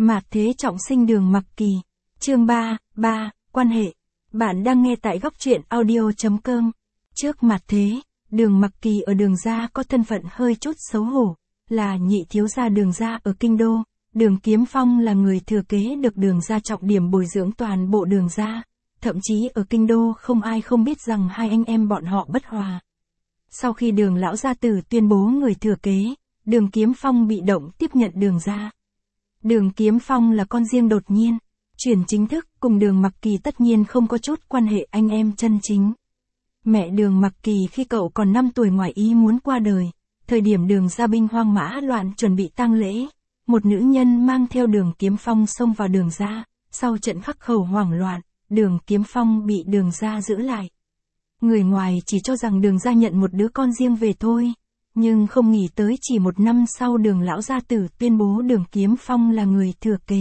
Mạt thế trọng sinh Đường Mặc Kỳ. Chương 3, quan hệ. Bạn đang nghe tại góc truyện audio.com. Trước mặt thế, Đường Mặc Kỳ ở Đường gia có thân phận hơi chút xấu hổ, là nhị thiếu gia Đường gia ở Kinh Đô. Đường Kiếm Phong là người thừa kế được Đường gia trọng điểm bồi dưỡng toàn bộ Đường gia. Thậm chí ở Kinh Đô không ai không biết rằng hai anh em bọn họ bất hòa. Sau khi Đường lão gia tử tuyên bố người thừa kế, Đường Kiếm Phong bị động tiếp nhận Đường gia. Đường Kiếm Phong là con riêng đột nhiên, chuyển chính thức cùng Đường Mặc Kỳ tất nhiên không có chút quan hệ anh em chân chính. Mẹ Đường Mặc Kỳ khi cậu còn 5 tuổi ngoài ý muốn qua đời, thời điểm Đường gia binh hoang mã loạn chuẩn bị tang lễ, một nữ nhân mang theo Đường Kiếm Phong xông vào Đường gia, sau trận khắc khẩu hoảng loạn, Đường Kiếm Phong bị Đường gia giữ lại. Người ngoài chỉ cho rằng Đường gia nhận một đứa con riêng về thôi. Nhưng không nghĩ tới chỉ một năm sau Đường lão gia tử tuyên bố Đường Kiếm Phong là người thừa kế.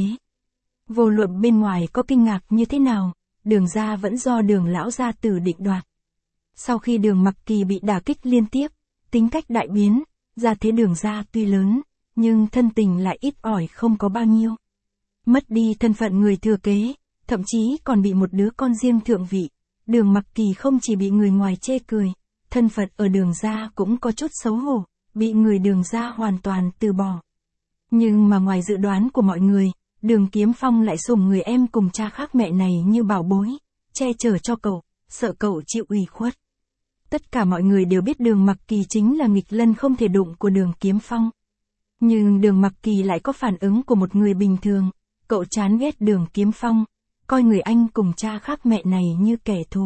Vô luận bên ngoài có kinh ngạc như thế nào, Đường gia vẫn do Đường lão gia tử định đoạt. Sau khi Đường Mặc Kỳ bị đả kích liên tiếp, tính cách đại biến, gia thế Đường gia tuy lớn, nhưng thân tình lại ít ỏi không có bao nhiêu. Mất đi thân phận người thừa kế, thậm chí còn bị một đứa con riêng thượng vị. Đường Mặc Kỳ không chỉ bị người ngoài chê cười, thân phận ở Đường gia cũng có chút xấu hổ, bị người Đường gia hoàn toàn từ bỏ. Nhưng mà ngoài dự đoán của mọi người, Đường Kiếm Phong lại sủng người em cùng cha khác mẹ này như bảo bối, che chở cho cậu, sợ cậu chịu ủy khuất. Tất cả mọi người đều biết Đường Mặc Kỳ chính là nghịch lân không thể đụng của Đường Kiếm Phong. Nhưng Đường Mặc Kỳ lại có phản ứng của một người bình thường, cậu chán ghét Đường Kiếm Phong, coi người anh cùng cha khác mẹ này như kẻ thù.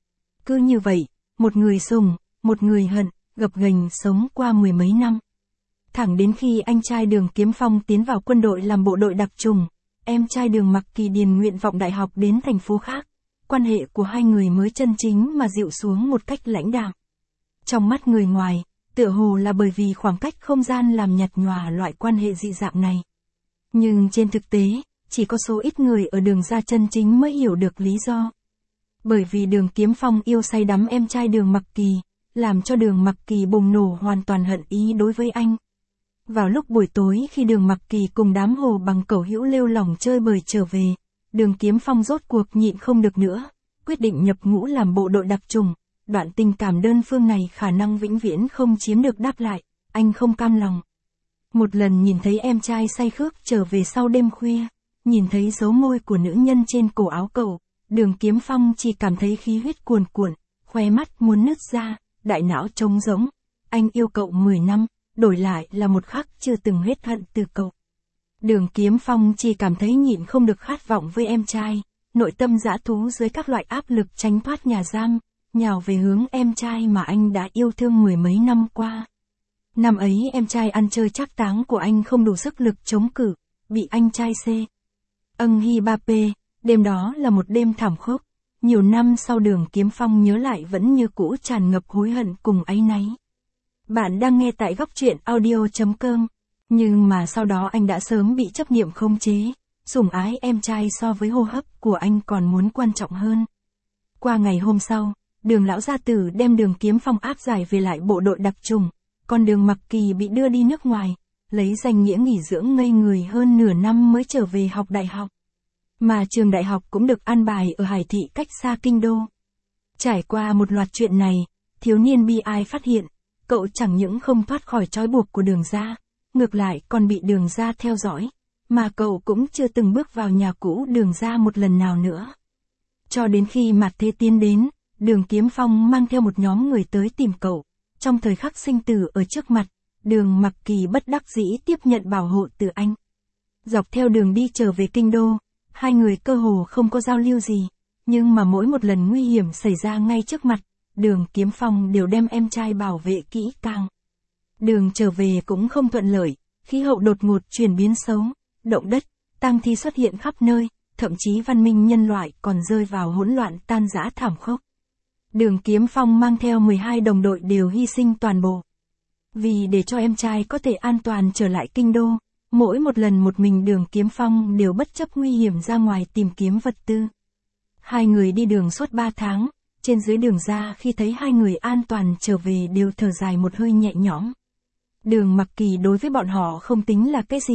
Cứ như vậy, một người sủng, một người hận, gập ghềnh sống qua mười mấy năm. Thẳng đến khi anh trai Đường Kiếm Phong tiến vào quân đội làm bộ đội đặc chủng, em trai Đường Mặc Kỳ điền nguyện vọng đại học đến thành phố khác, quan hệ của hai người mới chân chính mà dịu xuống một cách lãnh đạm. Trong mắt người ngoài, tựa hồ là bởi vì khoảng cách không gian làm nhạt nhòa loại quan hệ dị dạng này. Nhưng trên thực tế, chỉ có số ít người ở Đường gia chân chính mới hiểu được lý do. Bởi vì Đường Kiếm Phong yêu say đắm em trai Đường Mặc Kỳ, làm cho Đường Mặc Kỳ bùng nổ hoàn toàn hận ý đối với anh. Vào lúc buổi tối khi Đường Mặc Kỳ cùng đám hồ bằng cẩu hữu lêu lỏng chơi bời trở về, Đường Kiếm Phong rốt cuộc nhịn không được nữa, quyết định nhập ngũ làm bộ đội đặc chủng. Đoạn tình cảm đơn phương này khả năng vĩnh viễn không chiếm được đáp lại, anh không cam lòng. Một lần nhìn thấy em trai say khước trở về sau đêm khuya, nhìn thấy dấu môi của nữ nhân trên cổ áo cậu, Đường Kiếm Phong chỉ cảm thấy khí huyết cuồn cuộn, khóe mắt muốn nứt ra, đại não trống rỗng. Anh yêu cậu 10 năm, đổi lại là một khắc chưa từng hết hận từ cậu. Đường Kiếm Phong chỉ cảm thấy nhịn không được khát vọng với em trai, nội tâm dã thú dưới các loại áp lực tránh thoát nhà giam, nhào về hướng em trai mà anh đã yêu thương mười mấy năm qua. Năm ấy em trai ăn chơi trác táng của anh không đủ sức lực chống cự, bị anh trai Hi Ba Pê. Đêm đó là một đêm thảm khốc, nhiều năm sau Đường Kiếm Phong nhớ lại vẫn như cũ tràn ngập hối hận cùng áy náy. Bạn đang nghe tại góc truyện audio.com, nhưng mà sau đó anh đã sớm bị chấp niệm khống chế, sủng ái em trai so với hô hấp của anh còn muốn quan trọng hơn. Qua ngày hôm sau, Đường lão gia tử đem Đường Kiếm Phong áp giải về lại bộ đội đặc chủng, còn Đường Mặc Kỳ bị đưa đi nước ngoài, lấy danh nghĩa nghỉ dưỡng ngây người hơn nửa năm mới trở về học đại học. Mà trường đại học cũng được an bài ở Hải Thị cách xa Kinh Đô. Trải qua một loạt chuyện này, thiếu niên bi ai phát hiện, cậu chẳng những không thoát khỏi trói buộc của Đường gia, ngược lại còn bị Đường gia theo dõi, mà cậu cũng chưa từng bước vào nhà cũ Đường gia một lần nào nữa. Cho đến khi mạt thế tiến đến, Đường Kiếm Phong mang theo một nhóm người tới tìm cậu, trong thời khắc sinh tử ở trước mặt, Đường Mặc Kỳ bất đắc dĩ tiếp nhận bảo hộ từ anh. Dọc theo đường đi trở về Kinh Đô, hai người cơ hồ không có giao lưu gì, nhưng mà mỗi một lần nguy hiểm xảy ra ngay trước mặt, Đường Kiếm Phong đều đem em trai bảo vệ kỹ càng. Đường trở về cũng không thuận lợi, khí hậu đột ngột chuyển biến xấu, động đất, tang thi xuất hiện khắp nơi, thậm chí văn minh nhân loại còn rơi vào hỗn loạn tan rã thảm khốc. Đường Kiếm Phong mang theo 12 đồng đội đều hy sinh toàn bộ. Vì để cho em trai có thể an toàn trở lại Kinh Đô, mỗi một lần một mình Đường Kiếm Phong đều bất chấp nguy hiểm ra ngoài tìm kiếm vật tư. Hai người đi đường suốt 3 tháng, trên dưới đường ra khi thấy hai người an toàn trở về đều thở dài một hơi nhẹ nhõm. Đường Mặc Kỳ đối với bọn họ không tính là cái gì,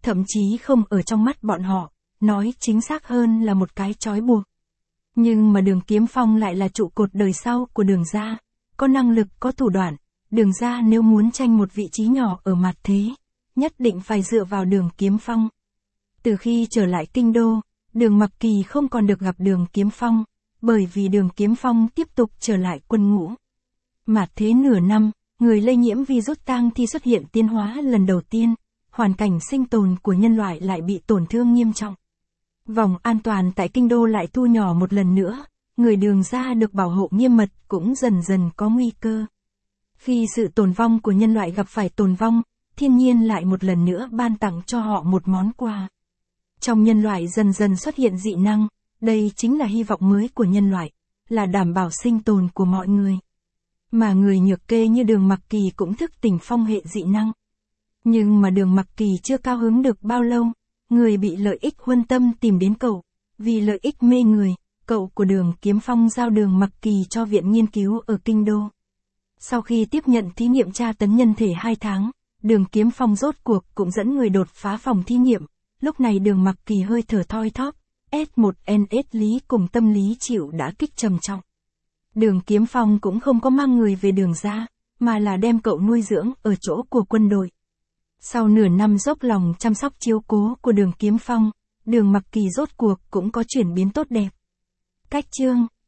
thậm chí không ở trong mắt bọn họ, nói chính xác hơn là một cái trói buộc. Nhưng mà Đường Kiếm Phong lại là trụ cột đời sau của Đường gia, có năng lực có thủ đoạn, Đường gia nếu muốn tranh một vị trí nhỏ ở mặt thế, nhất định phải dựa vào Đường Kiếm Phong. Từ khi trở lại kinh đô, Đường Mặc Kỳ không còn được gặp Đường Kiếm Phong, bởi vì Đường Kiếm Phong tiếp tục trở lại quân ngũ. Mặt thế nửa năm, người lây nhiễm virus tang thi xuất hiện tiến hóa lần đầu tiên, hoàn cảnh sinh tồn của nhân loại lại bị tổn thương nghiêm trọng. Vòng an toàn tại kinh đô lại thu nhỏ một lần nữa, người Đường gia được bảo hộ nghiêm mật cũng dần dần có nguy cơ. Khi sự tồn vong của nhân loại gặp phải tồn vong, thiên nhiên lại một lần nữa ban tặng cho họ một món quà. Trong nhân loại dần dần xuất hiện dị năng, đây chính là hy vọng mới của nhân loại, là đảm bảo sinh tồn của mọi người. Mà người nhược kê như Đường Mặc Kỳ cũng thức tỉnh phong hệ dị năng. Nhưng mà Đường Mặc Kỳ chưa cao hứng được bao lâu, người bị lợi ích huân tâm tìm đến cậu, vì lợi ích mê người, cậu của Đường Kiếm Phong giao Đường Mặc Kỳ cho viện nghiên cứu ở kinh đô. Sau khi tiếp nhận thí nghiệm tra tấn nhân thể 2 tháng, Đường Kiếm Phong rốt cuộc cũng dẫn người đột phá phòng thí nghiệm, lúc này Đường Mặc Kỳ hơi thở thoi thóp, S1NS lý cùng tâm lý chịu đã kích trầm trọng. Đường Kiếm Phong cũng không có mang người về Đường gia, mà là đem cậu nuôi dưỡng ở chỗ của quân đội. Sau nửa năm dốc lòng chăm sóc chiếu cố của Đường Kiếm Phong, Đường Mặc Kỳ rốt cuộc cũng có chuyển biến tốt đẹp. Cách chương